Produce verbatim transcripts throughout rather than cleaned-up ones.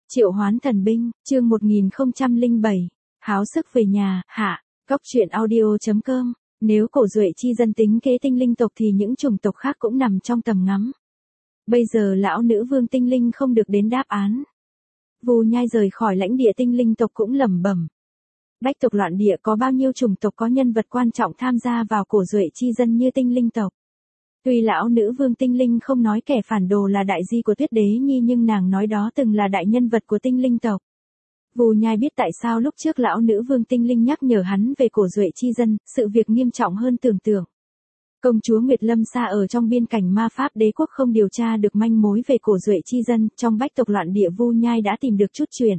Triệu hoán thần binh, chương một nghìn không trăm lẻ bảy, háo sức về nhà, hạ, góc truyện audio.com, nếu cổ duệ chi dân tính kế tinh linh tộc thì những chủng tộc khác cũng nằm trong tầm ngắm. Bây giờ lão nữ vương tinh linh không được đến đáp án. Vù Nhai rời khỏi lãnh địa tinh linh tộc cũng lẩm bẩm. Bách tộc loạn địa có bao nhiêu chủng tộc có nhân vật quan trọng tham gia vào cổ duệ chi dân như tinh linh tộc. Tuy lão nữ vương tinh linh không nói kẻ phản đồ là đại di của Tuyết Đế Nhi nhưng nàng nói đó từng là đại nhân vật của tinh linh tộc. Vù Nhai biết tại sao lúc trước lão nữ vương tinh linh nhắc nhở hắn về cổ duệ chi dân, sự việc nghiêm trọng hơn tưởng tượng. Công chúa Nguyệt Lâm Sa ở trong biên cảnh ma pháp đế quốc không điều tra được manh mối về cổ duệ chi dân, trong bách tộc loạn địa Vù Nhai đã tìm được chút chuyện.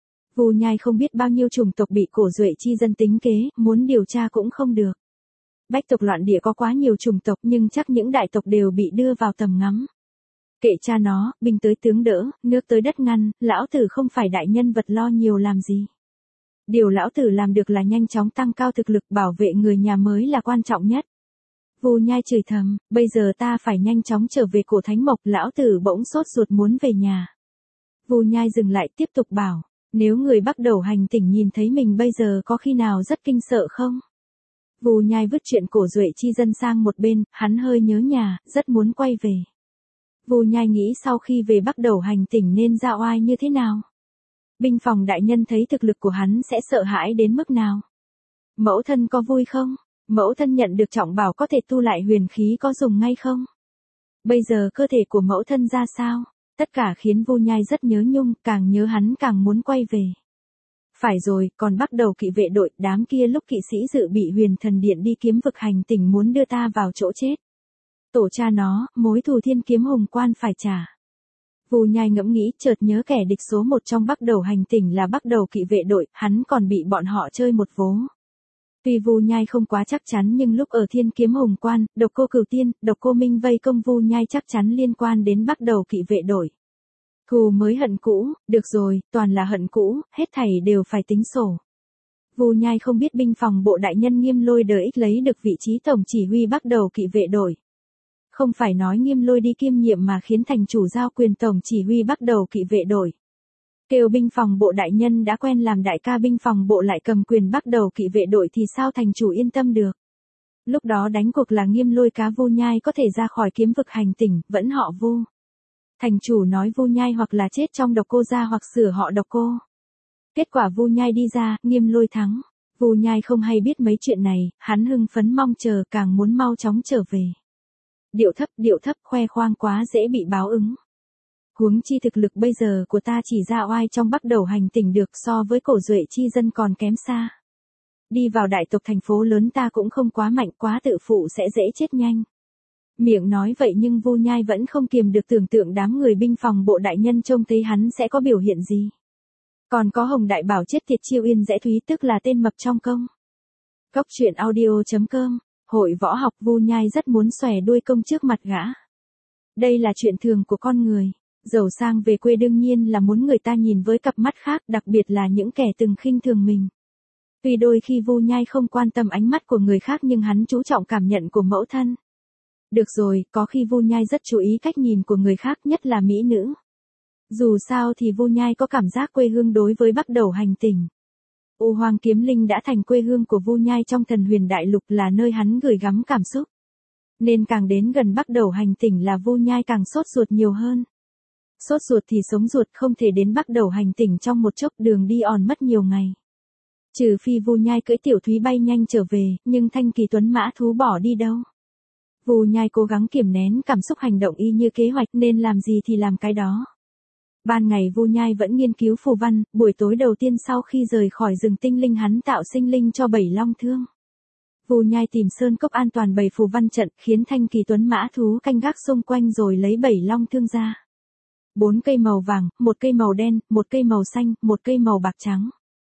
Vù Nhai không biết bao nhiêu chủng tộc bị cổ duệ chi dân tính kế, muốn điều tra cũng không được. Bách tộc loạn địa có quá nhiều chủng tộc nhưng chắc những đại tộc đều bị đưa vào tầm ngắm. Kệ cha nó, binh tới tướng đỡ, nước tới đất ngăn, lão tử không phải đại nhân vật lo nhiều làm gì. Điều lão tử làm được là nhanh chóng tăng cao thực lực bảo vệ người nhà mới là quan trọng nhất. Vù Nhai chửi thầm, bây giờ ta phải nhanh chóng trở về cổ Thánh Mộc, lão tử bỗng sốt ruột muốn về nhà. Vù Nhai dừng lại tiếp tục bảo, nếu người bắt đầu hành tỉnh nhìn thấy mình bây giờ có khi nào rất kinh sợ không? Vù Nhai vứt chuyện cổ duệ chi dân sang một bên, hắn hơi nhớ nhà, rất muốn quay về. Vù Nhai nghĩ sau khi về bắt đầu hành tỉnh nên ra oai như thế nào? Binh phòng đại nhân thấy thực lực của hắn sẽ sợ hãi đến mức nào? Mẫu thân có vui không? Mẫu thân nhận được trọng bảo có thể tu lại huyền khí có dùng ngay không? Bây giờ cơ thể của mẫu thân ra sao? Tất cả khiến Vù Nhai rất nhớ nhung, càng nhớ hắn càng muốn quay về. Phải rồi, còn bắt đầu kỵ vệ đội, đám kia lúc kỵ sĩ dự bị huyền thần điện đi kiếm vực hành tỉnh muốn đưa ta vào chỗ chết. Tổ cha nó, mối thù thiên kiếm hồng quan phải trả. Vù Nhai ngẫm nghĩ, chợt nhớ kẻ địch số một trong bắt đầu hành tỉnh là bắt đầu kỵ vệ đội, hắn còn bị bọn họ chơi một vố. Tuy Vù Nhai không quá chắc chắn nhưng lúc ở thiên kiếm hồng quan, độc cô cửu tiên, độc cô minh vây công Vù Nhai chắc chắn liên quan đến bắt đầu kỵ vệ đội. Thù mới hận cũ, được rồi, toàn là hận cũ, hết thảy đều phải tính sổ. Vù Nhai không biết binh phòng bộ đại nhân Nghiêm Lôi đời ích lấy được vị trí tổng chỉ huy bắt đầu kỵ vệ đội. Không phải nói Nghiêm Lôi đi kiêm nhiệm mà khiến thành chủ giao quyền tổng chỉ huy bắt đầu kỵ vệ đội. Kêu binh phòng bộ đại nhân đã quen làm đại ca binh phòng bộ lại cầm quyền bắt đầu kỵ vệ đội thì sao thành chủ yên tâm được. Lúc đó đánh cuộc là Nghiêm Lôi cá Vù Nhai có thể ra khỏi kiếm vực hành tỉnh, vẫn họ Vu. Thành chủ nói Vù Nhai hoặc là chết trong độc cô gia hoặc sửa họ độc cô. Kết quả Vù Nhai đi ra, Nghiêm Lôi thắng. Vù Nhai không hay biết mấy chuyện này, hắn hưng phấn mong chờ càng muốn mau chóng trở về. Điệu thấp, điệu thấp, khoe khoang quá dễ bị báo ứng. Huống chi thực lực bây giờ của ta chỉ ra oai trong bắt đầu hành tỉnh được so với cổ duệ chi dân còn kém xa. Đi vào đại tộc thành phố lớn ta cũng không quá mạnh, quá tự phụ sẽ dễ chết nhanh. Miệng nói vậy nhưng Vù Nhai vẫn không kiềm được tưởng tượng đám người binh phòng bộ đại nhân trông thấy hắn sẽ có biểu hiện gì. Còn có Hồng Đại Bảo chết tiệt Chiêu Yên Dễ Thúy tức là tên mập trong công. Góc truyện audio.com, hội võ học Vù Nhai rất muốn xòe đuôi công trước mặt gã. Đây là chuyện thường của con người, giàu sang về quê đương nhiên là muốn người ta nhìn với cặp mắt khác, đặc biệt là những kẻ từng khinh thường mình. Tuy đôi khi Vù Nhai không quan tâm ánh mắt của người khác nhưng hắn chú trọng cảm nhận của mẫu thân. Được rồi, có khi Vù Nhai rất chú ý cách nhìn của người khác nhất là mỹ nữ. Dù sao thì Vù Nhai có cảm giác quê hương đối với bắt đầu hành tỉnh. U Hoàng Kiếm Linh đã thành quê hương của Vù Nhai trong Thần Huyền Đại Lục là nơi hắn gửi gắm cảm xúc. Nên càng đến gần bắt đầu hành tỉnh là Vù Nhai càng sốt ruột nhiều hơn. Sốt ruột thì sống ruột không thể đến bắt đầu hành tỉnh trong một chốc đường đi on mất nhiều ngày. Trừ phi Vù Nhai cưỡi Tiểu Thúy bay nhanh trở về, nhưng Thanh Kỳ Tuấn mã thú bỏ đi đâu. Vù Nhai cố gắng kiềm nén cảm xúc hành động y như kế hoạch nên làm gì thì làm cái đó. Ban ngày Vù Nhai vẫn nghiên cứu phù văn, buổi tối đầu tiên sau khi rời khỏi rừng tinh linh hắn tạo sinh linh cho bảy long thương. Vù Nhai tìm sơn cốc an toàn bày phù văn trận khiến Thanh Kỳ Tuấn mã thú canh gác xung quanh rồi lấy bảy long thương ra. Bốn cây màu vàng, một cây màu đen, một cây màu xanh, một cây màu bạc trắng.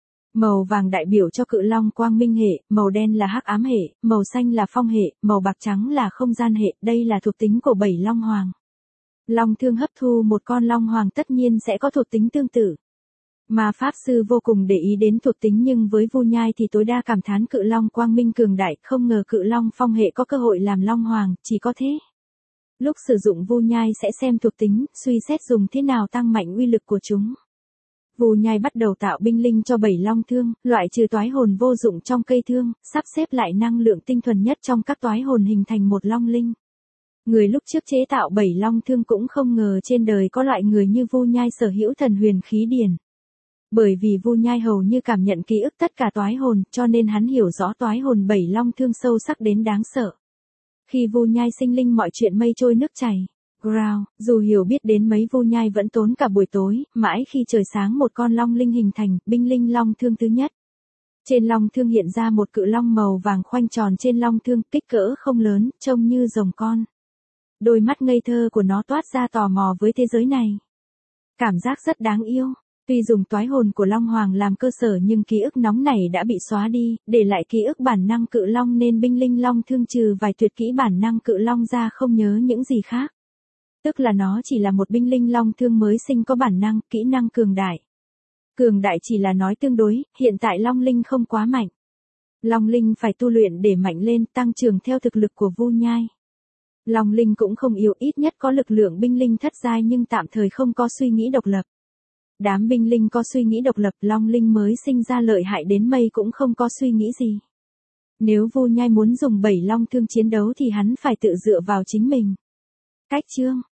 Màu vàng đại biểu cho cự long quang minh hệ, màu đen là hắc ám hệ, màu xanh là phong hệ, màu bạc trắng là không gian hệ, đây là thuộc tính của bảy long hoàng. Long thương hấp thu một con long hoàng tất nhiên sẽ có thuộc tính tương tự. Mà pháp sư vô cùng để ý đến thuộc tính nhưng với Vù Nhai thì tối đa cảm thán cự long quang minh cường đại, không ngờ cự long phong hệ có cơ hội làm long hoàng, chỉ có thế. Lúc sử dụng Vù Nhai sẽ xem thuộc tính, suy xét dùng thế nào tăng mạnh uy lực của chúng. Vu Nhai bắt đầu tạo binh linh cho bảy long thương, loại trừ toái hồn vô dụng trong cây thương, sắp xếp lại năng lượng tinh thuần nhất trong các toái hồn hình thành một long linh. Người lúc trước chế tạo bảy long thương cũng không ngờ trên đời có loại người như Vu Nhai sở hữu thần huyền khí điển. Bởi vì Vu Nhai hầu như cảm nhận ký ức tất cả toái hồn, cho nên hắn hiểu rõ toái hồn bảy long thương sâu sắc đến đáng sợ. Khi Vu Nhai sinh linh mọi chuyện mây trôi nước chảy. Ground, dù hiểu biết đến mấy Vu Nhai vẫn tốn cả buổi tối, mãi khi trời sáng một con long linh hình thành, binh linh long thương thứ nhất. Trên long thương hiện ra một cự long màu vàng khoanh tròn trên long thương, kích cỡ không lớn, trông như rồng con. Đôi mắt ngây thơ của nó toát ra tò mò với thế giới này. Cảm giác rất đáng yêu. Tuy dùng toái hồn của Long Hoàng làm cơ sở nhưng ký ức nóng này đã bị xóa đi, để lại ký ức bản năng cự long nên binh linh long thương trừ vài tuyệt kỹ bản năng cự long ra không nhớ những gì khác. Tức là nó chỉ là một binh linh long thương mới sinh có bản năng, kỹ năng cường đại. Cường đại chỉ là nói tương đối, hiện tại long linh không quá mạnh. Long linh phải tu luyện để mạnh lên, tăng trưởng theo thực lực của Vu Nhai. Long linh cũng không yếu, ít nhất có lực lượng binh linh thất giai nhưng tạm thời không có suy nghĩ độc lập. Đám binh linh có suy nghĩ độc lập, long linh mới sinh ra lợi hại đến mây cũng không có suy nghĩ gì. Nếu Vu Nhai muốn dùng bảy long thương chiến đấu thì hắn phải tự dựa vào chính mình. Cách chương